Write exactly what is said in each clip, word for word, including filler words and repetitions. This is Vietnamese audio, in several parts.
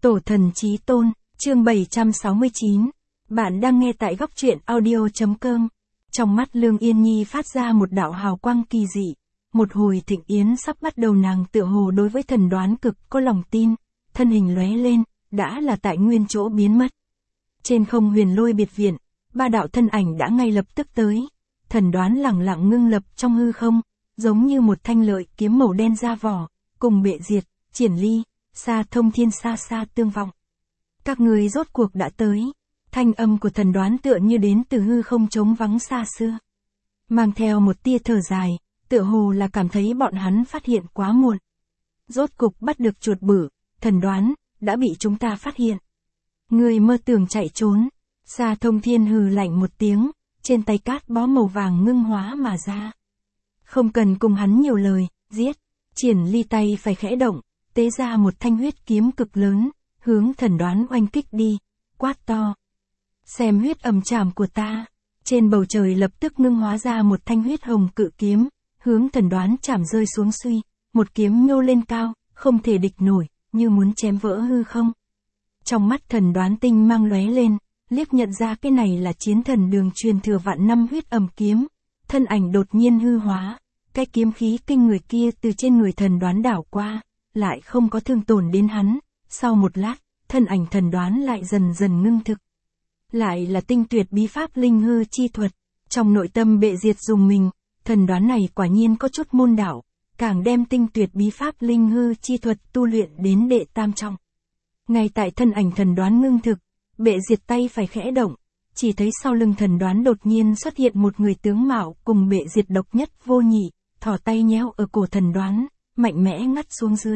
Tổ thần chí tôn, chương bảy trăm sáu mươi chín. Bạn đang nghe tại góc truyện audio.com. Trong mắt Lương Yên Nhi phát ra một đạo hào quang kỳ dị. Một hồi thịnh yến sắp bắt đầu, nàng tựa hồ đối với thần đoán cực có lòng tin. Thân hình lóe lên, đã là tại nguyên chỗ biến mất. Trên không huyền lôi biệt viện, ba đạo thân ảnh đã ngay lập tức tới. Thần đoán lẳng lặng ngưng lập trong hư không, giống như một thanh lợi kiếm màu đen ra vỏ, cùng bệ diệt, triển ly, xa thông thiên xa xa tương vọng. Các người rốt cuộc đã tới. Thanh âm của thần đoán tựa như đến từ hư không trống vắng xa xưa. Mang theo một tia thở dài, tựa hồ là cảm thấy bọn hắn phát hiện quá muộn. Rốt cục bắt được chuột bử, thần đoán, đã bị chúng ta phát hiện. Người mơ tưởng chạy trốn. Xa thông thiên hừ lạnh một tiếng, trên tay cát bó màu vàng ngưng hóa mà ra. Không cần cùng hắn nhiều lời, giết. Triển ly tay phải khẽ động, tế ra một thanh huyết kiếm cực lớn, hướng thần đoán oanh kích đi, quát to. Xem huyết ầm chảm của ta. Trên bầu trời lập tức ngưng hóa ra một thanh huyết hồng cự kiếm, hướng thần đoán chảm rơi xuống suy, một kiếm nhô lên cao, không thể địch nổi, như muốn chém vỡ hư không. Trong mắt thần đoán tinh mang lóe lên, liếc nhận ra cái này là chiến thần đường truyền thừa vạn năm huyết ầm kiếm, thân ảnh đột nhiên hư hóa, cái kiếm khí kinh người kia từ trên người thần đoán đảo qua, lại không có thương tổn đến hắn. Sau một lát, thân ảnh thần đoán lại dần dần ngưng thực. Lại là tinh tuyệt bí pháp linh hư chi thuật. Trong nội tâm bệ diệt dùng mình, thần đoán này quả nhiên có chút môn đạo, càng đem tinh tuyệt bí pháp linh hư chi thuật tu luyện đến đệ tam trọng. Ngay tại thân ảnh thần đoán ngưng thực, bệ diệt tay phải khẽ động, chỉ thấy sau lưng thần đoán đột nhiên xuất hiện một người tướng mạo cùng bệ diệt độc nhất vô nhị, thò tay nhéo ở cổ thần đoán, mạnh mẽ ngắt xuống dưới.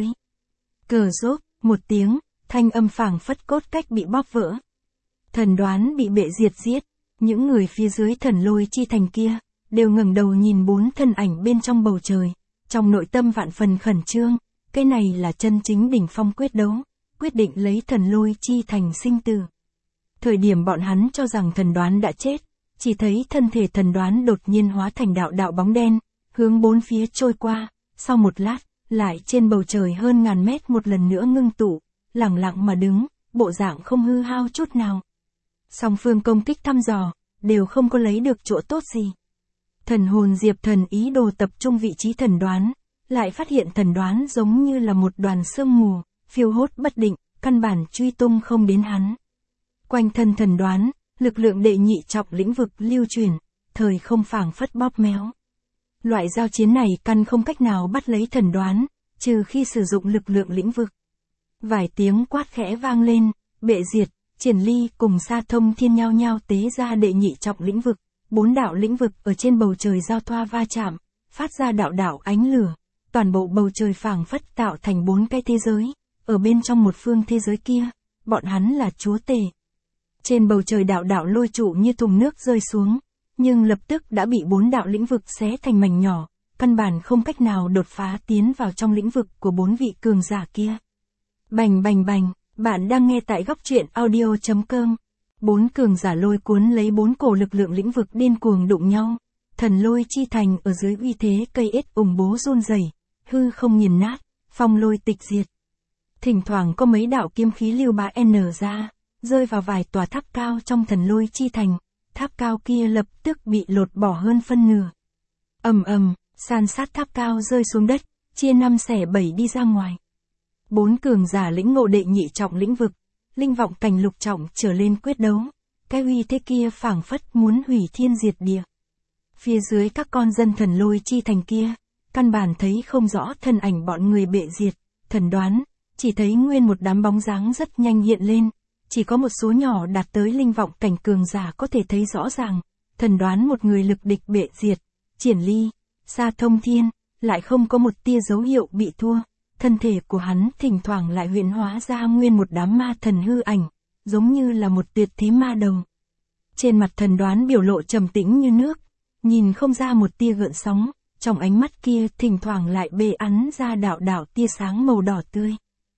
Cờ rốt, một tiếng, thanh âm phảng phất cốt cách bị bóp vỡ. Thần đoán bị bệ diệt giết, những người phía dưới thần lôi chi thành kia, đều ngẩng đầu nhìn bốn thân ảnh bên trong bầu trời, trong nội tâm vạn phần khẩn trương, cái này là chân chính đỉnh phong quyết đấu, quyết định lấy thần lôi chi thành sinh tử. Thời điểm bọn hắn cho rằng thần đoán đã chết, chỉ thấy thân thể thần đoán đột nhiên hóa thành đạo đạo bóng đen, hướng bốn phía trôi qua, sau một lát, lại trên bầu trời hơn ngàn mét một lần nữa ngưng tụ, lẳng lặng mà đứng, bộ dạng không hư hao chút nào. Song phương công kích thăm dò, đều không có lấy được chỗ tốt gì. Thần hồn diệp thần ý đồ tập trung vị trí thần đoán, lại phát hiện thần đoán giống như là một đoàn sương mù, phiêu hốt bất định, căn bản truy tung không đến hắn. Quanh thân thần đoán, lực lượng đệ nhị trọng lĩnh vực lưu truyền, thời không phảng phất bóp méo. Loại giao chiến này căn không cách nào bắt lấy thần đoán, trừ khi sử dụng lực lượng lĩnh vực. Vài tiếng quát khẽ vang lên, bệ diệt, triển ly cùng xa thông thiên nhao nhao tế ra đệ nhị trọng lĩnh vực, bốn đạo lĩnh vực ở trên bầu trời giao thoa va chạm, phát ra đạo đạo ánh lửa, toàn bộ bầu trời phảng phất tạo thành bốn cái thế giới, ở bên trong một phương thế giới kia, bọn hắn là chúa tể. Trên bầu trời đạo đạo lôi trụ như thùng nước rơi xuống, nhưng lập tức đã bị bốn đạo lĩnh vực xé thành mảnh nhỏ, căn bản không cách nào đột phá tiến vào trong lĩnh vực của bốn vị cường giả kia. Bành bành bành, bạn đang nghe tại góc truyện audio.com. Bốn cường giả lôi cuốn lấy bốn cổ lực lượng lĩnh vực điên cuồng đụng nhau. Thần lôi chi thành ở dưới uy thế cây ết ủng bố run rẩy, hư không nghiền nát, phong lôi tịch diệt. Thỉnh thoảng có mấy đạo kiếm khí lưu bá n ra, rơi vào vài tòa tháp cao trong thần lôi chi thành. Tháp cao kia lập tức bị lột bỏ hơn phân nửa. Ầm ầm, san sát tháp cao rơi xuống đất, chia năm xẻ bảy đi ra ngoài. Bốn cường giả lĩnh ngộ đệ nhị trọng lĩnh vực, linh vọng cảnh lục trọng trở lên quyết đấu, cái uy thế kia phảng phất muốn hủy thiên diệt địa. Phía dưới các con dân thần lôi chi thành kia, căn bản thấy không rõ thân ảnh bọn người bệ diệt, thần đoán, chỉ thấy nguyên một đám bóng dáng rất nhanh hiện lên, chỉ có một số nhỏ đạt tới linh vọng cảnh cường giả có thể thấy rõ ràng, thần đoán một người lực địch bệ diệt, triển ly, xa thông thiên, lại không có một tia dấu hiệu bị thua. Thân thể của hắn thỉnh thoảng lại huyễn hóa ra nguyên một đám ma thần hư ảnh, giống như là một tuyệt thế ma đầu. Trên mặt thần đoán biểu lộ trầm tĩnh như nước, nhìn không ra một tia gợn sóng, trong ánh mắt kia thỉnh thoảng lại bê ắn ra đạo đạo tia sáng màu đỏ tươi.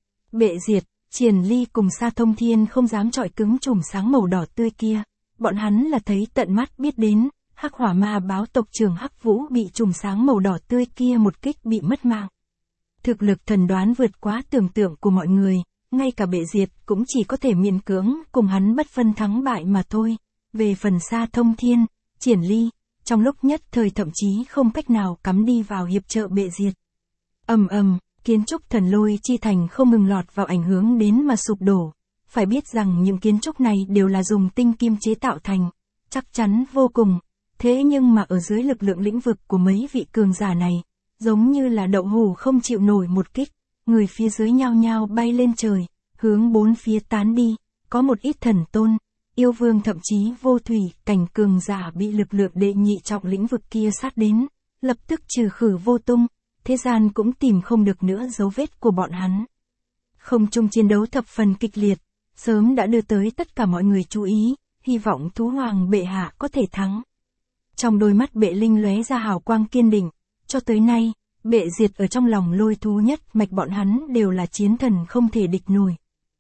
Bệ diệt, triển ly cùng xa thông thiên không dám chọi cứng chùm sáng màu đỏ tươi kia, bọn hắn là thấy tận mắt biết đến, hắc hỏa ma báo tộc trưởng Hắc Vũ bị chùm sáng màu đỏ tươi kia một kích bị mất mạng. Thực lực thần đoán vượt quá tưởng tượng của mọi người, ngay cả bệ diệt cũng chỉ có thể miễn cưỡng cùng hắn bất phân thắng bại mà thôi. Về phần Sa Thông Thiên, Triển Ly, trong lúc nhất thời thậm chí không cách nào cắm đi vào hiệp trợ bệ diệt. Ầm ầm, kiến trúc Thần Lôi Chi Thành không ngừng lọt vào ảnh hưởng đến mà sụp đổ. Phải biết rằng những kiến trúc này đều là dùng tinh kim chế tạo thành, chắc chắn vô cùng. Thế nhưng mà ở dưới lực lượng lĩnh vực của mấy vị cường giả này, giống như là đậu hũ không chịu nổi một kích, người phía dưới nhao nhao bay lên trời, hướng bốn phía tán đi, có một ít thần tôn, yêu vương thậm chí vô thủy, cảnh cường giả bị lực lượng đệ nhị trọng lĩnh vực kia sát đến, lập tức trừ khử vô tung, thế gian cũng tìm không được nữa dấu vết của bọn hắn. Không trung chiến đấu thập phần kịch liệt, sớm đã đưa tới tất cả mọi người chú ý, hy vọng Thú Hoàng bệ hạ có thể thắng. Trong đôi mắt Bệ Linh lóe ra hào quang kiên định, cho tới nay, bệ diệt ở trong lòng Lôi Thú nhất mạch bọn hắn đều là chiến thần không thể địch nổi.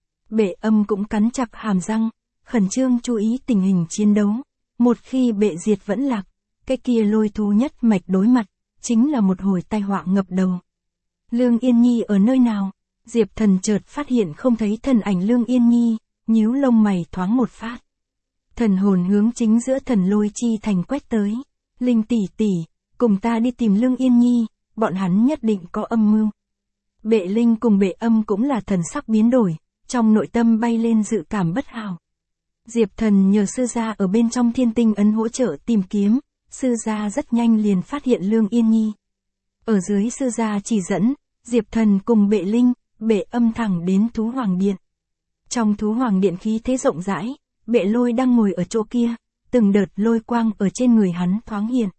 Bệ Âm cũng cắn chặt hàm răng, khẩn trương chú ý tình hình chiến đấu. Một khi bệ diệt vẫn lạc, cái kia Lôi Thú nhất mạch đối mặt, chính là một hồi tai họa ngập đầu. Lương Yên Nhi ở nơi nào? Diệp Thần chợt phát hiện không thấy thân ảnh Lương Yên Nhi, nhíu lông mày thoáng một phát. Thần hồn hướng chính giữa Thần Lôi Chi Thành quét tới. Linh tỷ tỷ, cùng ta đi tìm Lương Yên Nhi, bọn hắn nhất định có âm mưu. Bệ Linh cùng Bệ Âm cũng là thần sắc biến đổi, trong nội tâm bay lên dự cảm bất hảo. Diệp Thần nhờ sư gia ở bên trong Thiên Tinh Ấn hỗ trợ tìm kiếm, sư gia rất nhanh liền phát hiện Lương Yên Nhi. Ở dưới sư gia chỉ dẫn, Diệp Thần cùng Bệ Linh, Bệ Âm thẳng đến Thú Hoàng Điện. Trong Thú Hoàng Điện khí thế rộng rãi, Bệ Lôi đang ngồi ở chỗ kia, từng đợt lôi quang ở trên người hắn thoáng hiện.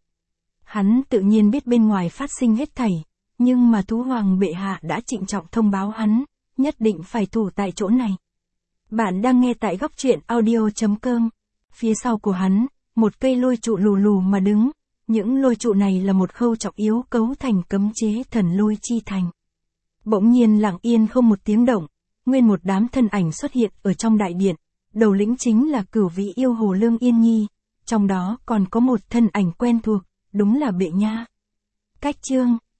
Hắn tự nhiên biết bên ngoài phát sinh hết thảy, nhưng mà Thú Hoàng bệ hạ đã trịnh trọng thông báo hắn, nhất định phải thủ tại chỗ này. Bạn đang nghe tại góc truyện audio chấm com. Phía sau của hắn, một cây lôi trụ lù lù mà đứng, những lôi trụ này là một khâu trọng yếu cấu thành cấm chế Thần Lôi Chi Thành. Bỗng nhiên lặng yên không một tiếng động, nguyên một đám thân ảnh xuất hiện ở trong đại điện, đầu lĩnh chính là cửu vị yêu hồ Lương Yên Nhi, trong đó còn có một thân ảnh quen thuộc, đúng là Bệ Nha. Cách chương